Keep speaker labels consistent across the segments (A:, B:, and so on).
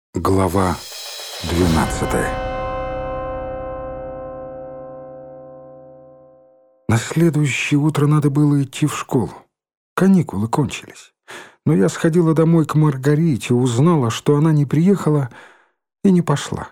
A: Глава 12. На следующее утро надо было идти в школу. Каникулы кончились. Но я сходила домой к Маргарите, узнала, что она не приехала и не пошла.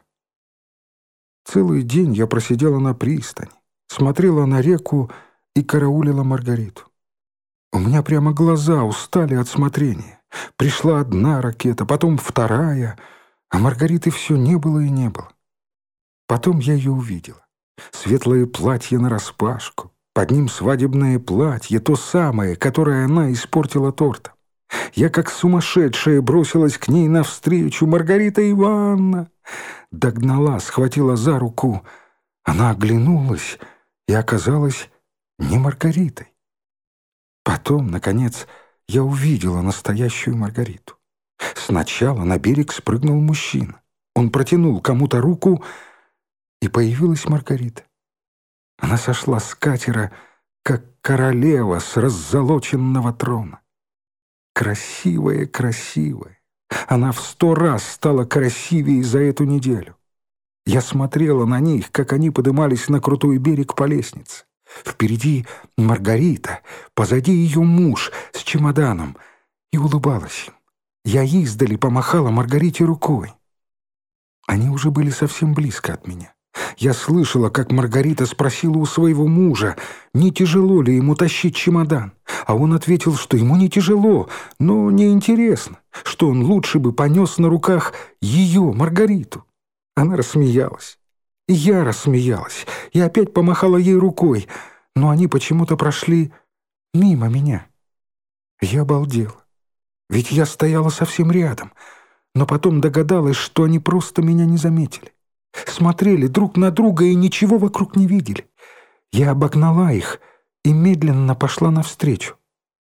A: Целый день я просидела на пристани, смотрела на реку и караулила Маргариту. У меня прямо глаза устали от смотрения. Пришла одна ракета, потом вторая, а Маргариты все не было и не было. Потом я ее увидела. Светлое платье нараспашку, под ним свадебное платье, то самое, которое она испортила тортом. Я как сумасшедшая бросилась к ней навстречу. «Маргарита Ивановна!» Догнала, схватила за руку. Она оглянулась и оказалась не Маргаритой. Потом, наконец, я увидела настоящую Маргариту. Сначала на берег спрыгнул мужчина. Он протянул кому-то руку, и появилась Маргарита. Она сошла с катера, как королева с раззолоченного трона. Красивая, красивая. Она в 100 раз стала красивее за эту неделю. Я смотрела на них, как они подымались на крутой берег по лестнице. Впереди Маргарита, позади ее муж с чемоданом, и улыбалась им. Я издали помахала Маргарите рукой. Они уже были совсем близко от меня. Я слышала, как Маргарита спросила у своего мужа, не тяжело ли ему тащить чемодан. А он ответил, что ему не тяжело, но неинтересно, что он лучше бы понес на руках ее, Маргариту. Она рассмеялась. И я рассмеялась, и опять помахала ей рукой, но они почему-то прошли мимо меня. Я обалдела. Ведь я стояла совсем рядом, но потом догадалась, что они просто меня не заметили. Смотрели друг на друга и ничего вокруг не видели. Я обогнала их и медленно пошла навстречу.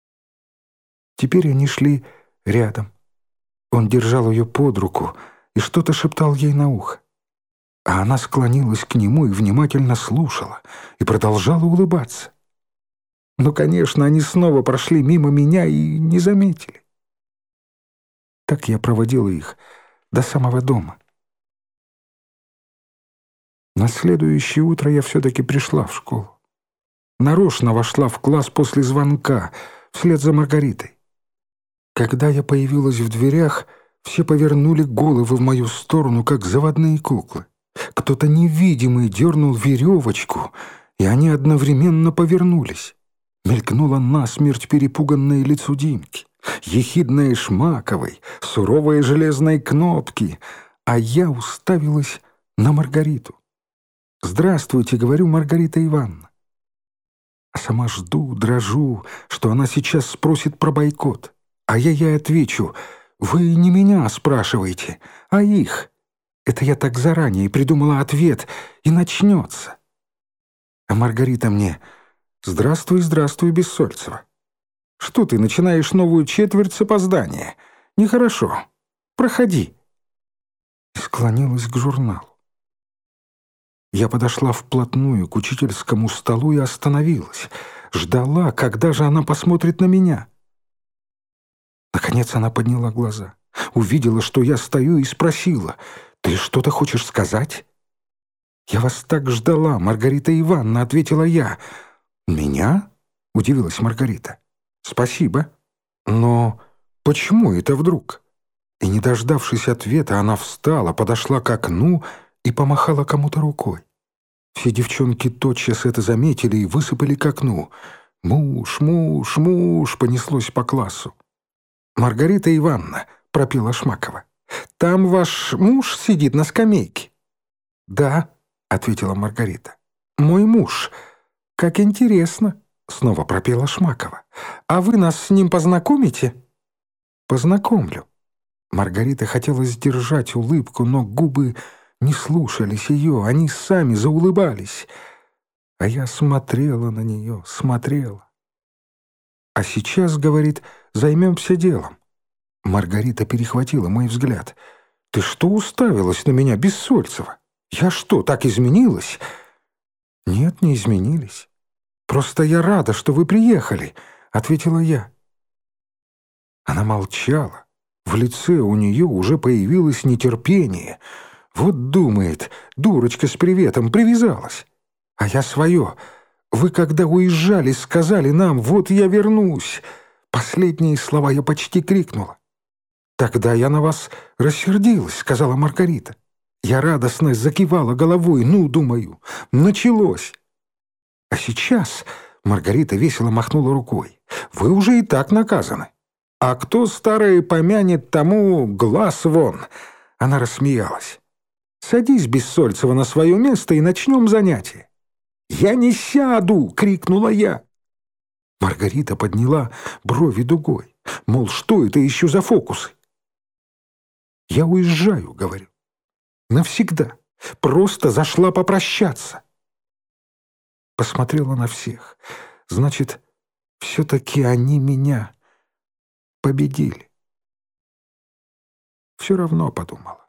A: Теперь они шли рядом. Он держал ее под руку и что-то шептал ей на ухо. А она склонилась к нему и внимательно слушала, и продолжала улыбаться. Но, конечно, они снова прошли мимо меня и не заметили. Так я проводила их до самого дома. На следующее утро я все-таки пришла в школу. Нарочно вошла в класс после звонка, вслед за Маргаритой. Когда я появилась в дверях, все повернули головы в мою сторону, как заводные куклы. Кто-то невидимый дернул веревочку, и они одновременно повернулись. Мелькнуло насмерть перепуганное лицо Димки, ехидное Шмаковой, суровые железные кнопки, а я уставилась на Маргариту. «Здравствуйте», — говорю, Маргарита Ивановна. А сама жду, дрожу, что она сейчас спросит про бойкот. А я ей отвечу: «Вы не меня спрашиваете, а их». Это я так заранее придумала ответ, и начнется. А Маргарита мне: «Здравствуй, здравствуй, Бессольцева. Что ты начинаешь новую четверть с опоздания? Нехорошо. Проходи». И склонилась к журналу. Я подошла вплотную к учительскому столу и остановилась. Ждала, когда же она посмотрит на меня. Наконец она подняла глаза, увидела, что я стою, и спросила: «Ты что-то хочешь сказать?» «Я вас так ждала, Маргарита Ивановна», — ответила я. «Меня?» — удивилась Маргарита. «Спасибо. Но почему это вдруг?» И, не дождавшись ответа, она встала, подошла к окну и помахала кому-то рукой. Все девчонки тотчас это заметили и высыпали к окну. «Муж, муж, муж!» — понеслось по классу. «Маргарита Ивановна», — пропела Шмакова, — «там ваш муж сидит на скамейке». «Да», — ответила Маргарита, — «мой муж». «Как интересно», — снова пропела Шмакова. «А вы нас с ним познакомите?» «Познакомлю». Маргарита хотела сдержать улыбку, но губы не слушались ее, они сами заулыбались. А я смотрела на нее, смотрела. «А сейчас, — говорит, — займемся делом». Маргарита перехватила мой взгляд. «Ты что уставилась на меня, Бессольцева? Я что, так изменилась?» «Нет, не изменились. Просто я рада, что вы приехали», — ответила я. Она молчала, В лице у нее уже появилось нетерпение. Вот думает, дурочка с приветом привязалась. А я свое. Вы, когда уезжали, сказали нам: «Вот я вернусь». Последние слова я почти крикнула. «Тогда я на вас рассердилась», — сказала Маргарита. Я радостно закивала головой. Ну, думаю, началось. А сейчас Маргарита весело махнула рукой. «Вы уже и так наказаны. А кто старое помянет, тому глаз вон». Она рассмеялась. «Садись, Бессольцева, на свое место и начнем занятие». «Я не сяду!» — крикнула я. Маргарита подняла брови дугой. Мол, что это еще за фокусы? «Я уезжаю», — говорю. «Навсегда. Просто зашла попрощаться». Посмотрела на всех. Значит, все-таки они меня победили. Все равно подумала.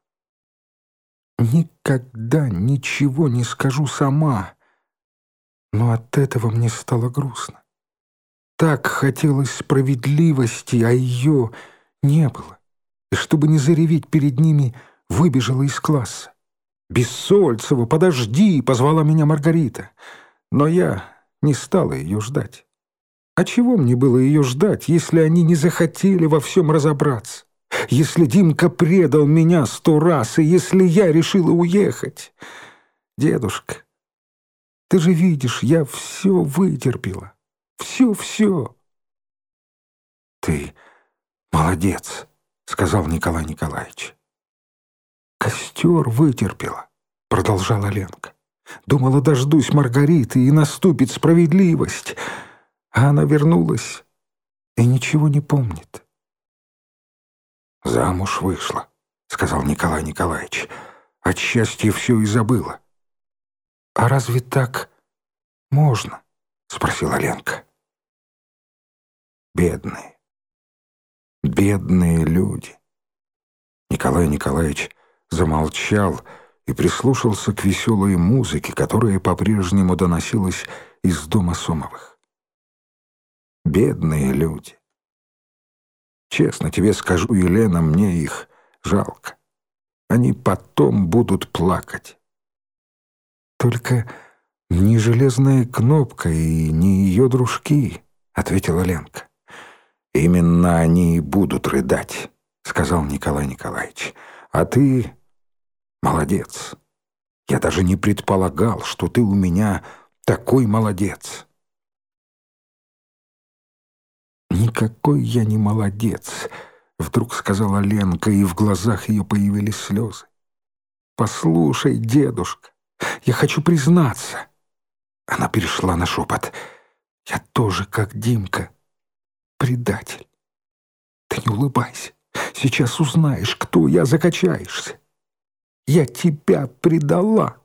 A: Никогда ничего не скажу сама. Но от этого мне стало грустно. Так хотелось справедливости, а ее не было. И чтобы не зареветь перед ними, выбежала из класса. «Бессольцева, подожди!» — позвала меня Маргарита. Но я не стала ее ждать. А чего мне было ее ждать, если они не захотели во всем разобраться? Если Димка предал меня 100 раз, и если я решила уехать? Дедушка, ты же видишь, я все вытерпела. Все. «Ты молодец», — сказал Николай Николаевич. «Костер вытерпела», — продолжала Ленка. «Думала, дождусь Маргариты, и наступит справедливость». А она вернулась и ничего не помнит. «Замуж вышла», — сказал Николай Николаевич. «От счастья все и забыла». «А разве так можно?» — спросила Ленка. Бедные люди. Николай Николаевич замолчал и прислушался к веселой музыке, которая по-прежнему доносилась из дома Сомовых. Бедные люди. Честно тебе скажу, Елена, мне их жалко. Они потом будут плакать. Только не железная кнопка и не ее дружки, — ответила Ленка. Именно они и будут рыдать, — сказал Николай Николаевич. А ты молодец. Я даже не предполагал, что ты у меня такой молодец. «Никакой я не молодец», — вдруг сказала Ленка, и в глазах ее появились слезы. «Послушай, дедушка, я хочу признаться». Она перешла на шепот. «Я тоже, как Димка, предатель. Ты не улыбайся. Сейчас узнаешь, кто я, закачаешься. Я тебя предала».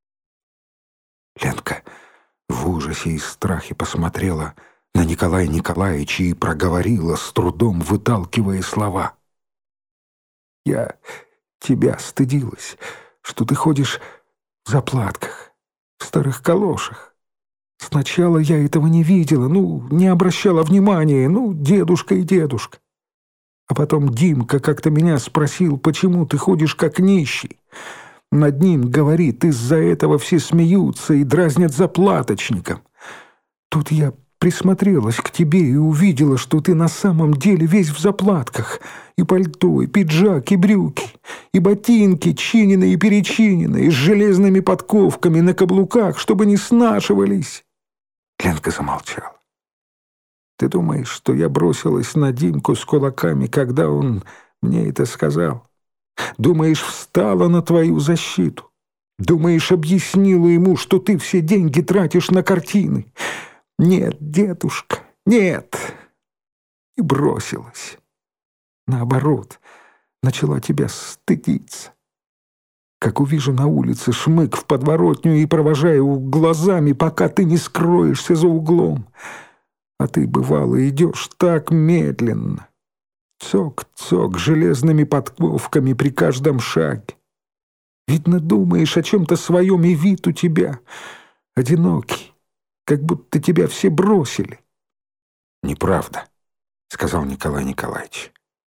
A: Ленка в ужасе и страхе посмотрела на Николая Николаевича и проговорила, с трудом выталкивая слова. «Я тебя стыдилась, что ты ходишь в заплатках, в старых калошах. Сначала я этого не видела, не обращала внимания, дедушка и дедушка. А потом Димка как-то меня спросил, почему ты ходишь как нищий. Над ним, говорит, из-за этого все смеются и дразнят заплаточником. Тут я присмотрелась к тебе и увидела, что ты на самом деле весь в заплатках. И пальто, и пиджак, и брюки, и ботинки чиненные и перечиненные, с железными подковками на каблуках, чтобы не снашивались». Ленка замолчала. «Ты думаешь, что я бросилась на Димку с кулаками, когда он мне это сказал? Думаешь, встала на твою защиту? Думаешь, объяснила ему, что ты все деньги тратишь на картины? Нет, дедушка, нет!» И бросилась. Наоборот, начала тебя стыдиться. Как увижу на улице, шмык в подворотню и провожаю глазами, пока ты не скроешься за углом. А ты, бывало, идешь так медленно. Цок-цок железными подковками при каждом шаге. Видно, думаешь о чем-то своем, и вид у тебя одинокий, как будто тебя все бросили. «Неправда», — сказал Николай Николаевич.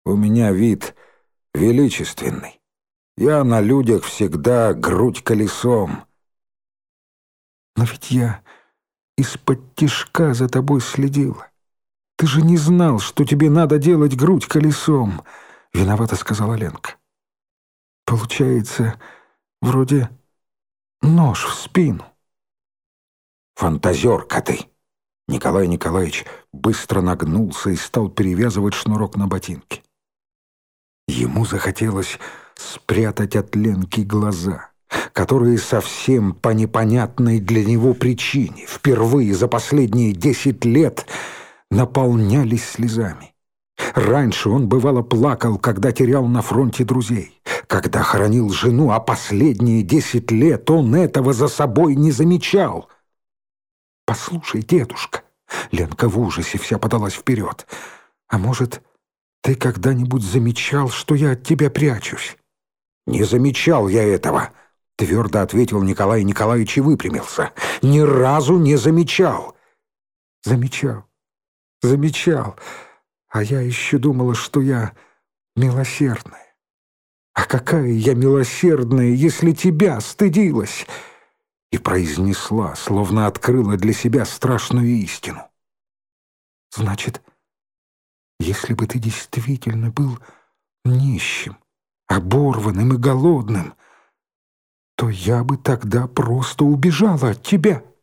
A: У меня вид величественный. Я на людях всегда грудь колесом. Но ведь я из-под-тишка за тобой следила. Ты же не знал, что тебе надо делать грудь колесом, — виновато сказала Ленка. Получается, вроде нож в спину. Фантазерка ты! Николай Николаевич быстро нагнулся и стал перевязывать шнурок на ботинке. Ему захотелось спрятать от Ленки глаза, которые совсем по непонятной для него причине впервые за последние 10 лет наполнялись слезами. Раньше он, бывало, плакал, когда терял на фронте друзей, когда хоронил жену, а последние 10 лет он этого за собой не замечал. «Послушай, дедушка!» Ленка в ужасе вся подалась вперед. «А может, ты когда-нибудь замечал, что я от тебя прячусь?» «Не замечал я этого!» — твердо ответил Николай Николаевич и выпрямился. «Ни разу не замечал!» «Замечал, замечал. А я еще думала, что я милосердная. А какая я милосердная, если тебя стыдилась!» И произнесла, словно открыла для себя страшную истину. «Значит, если бы ты действительно был нищим, оборванным и голодным, то я бы тогда просто убежала от тебя».